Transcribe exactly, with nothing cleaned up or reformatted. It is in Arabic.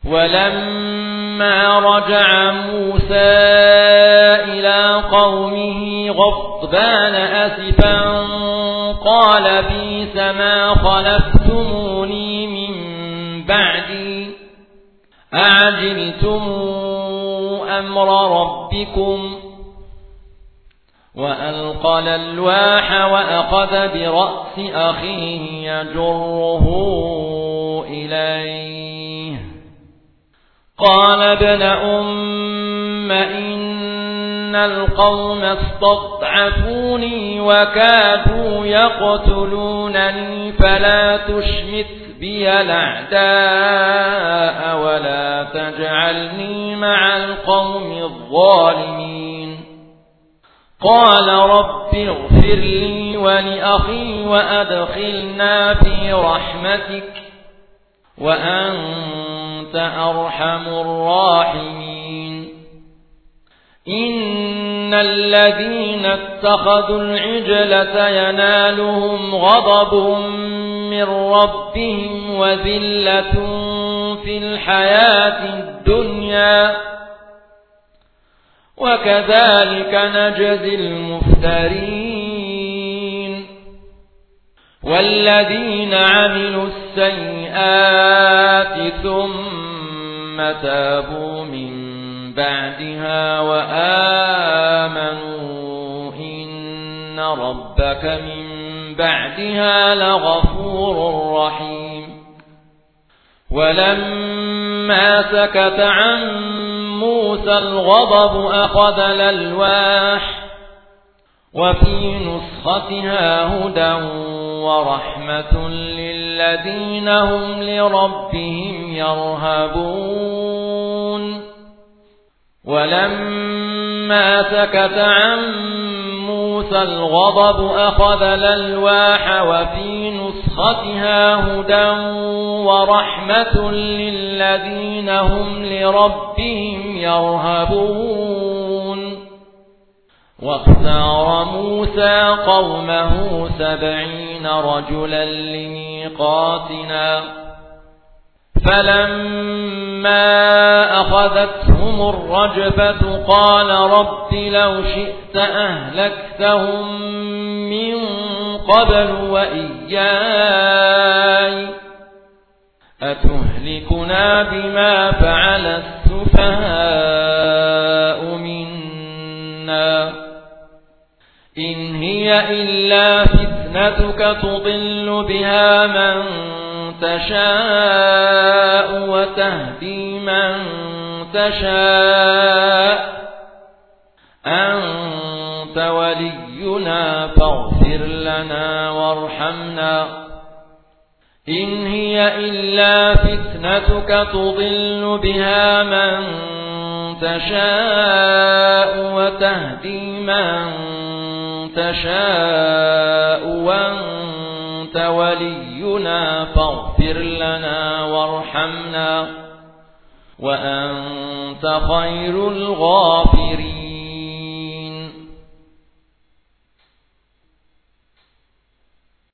ولما رجع موسى إلى قومه غضبان أسفا قال بئس ما خلفتموني من بعدي أعجلتم أمر ربكم وألقى الألواح وأخذ برأس أخيه يجره إليه قال ابن أم إن القوم استضعفوني وكادوا يقتلونني فلا تشمت بي الأعداء ولا تجعلني مع القوم الظالمين قال رب اغفر لي ولأخي وأدخلنا في رحمتك وأنت أرحم الراحمين إن الذين اتخذوا العجلة ينالهم غضب من ربهم وذلة في الحياة الدنيا وكذلك نجزي المفترين والذين عملوا السيئات ثم تابوا من بعدها وآمنوا إن ربك من بعدها لغفور رحيم ولما سكت عن موسى الغضب أخذ الألواح وفي نسختها هدى ورحمة للذين هم لربهم يرهبون ولما سكت عن موسى الغضب أخذ الألواح وفي نسختها هدى ورحمة للذين هم لربهم يرهبون واختار موسى قومه سبعين رجلا لميقاتنا فلما أخذتهم الرجفة قال رب لو شئت أهلكتهم من قبل وإياي أتهلكنا بما فعل السفهاء منا إن هي إلا فتنتك تضل بها من تشاء وتهدي من تشاء أنت ولينا فاغفر لنا وارحمنا إن هي إلا فتنتك تضل بها من تشاء وتهدي من تشاء وأنت ولينا فاغفر لنا وارحمنا وأنت خير الغافرين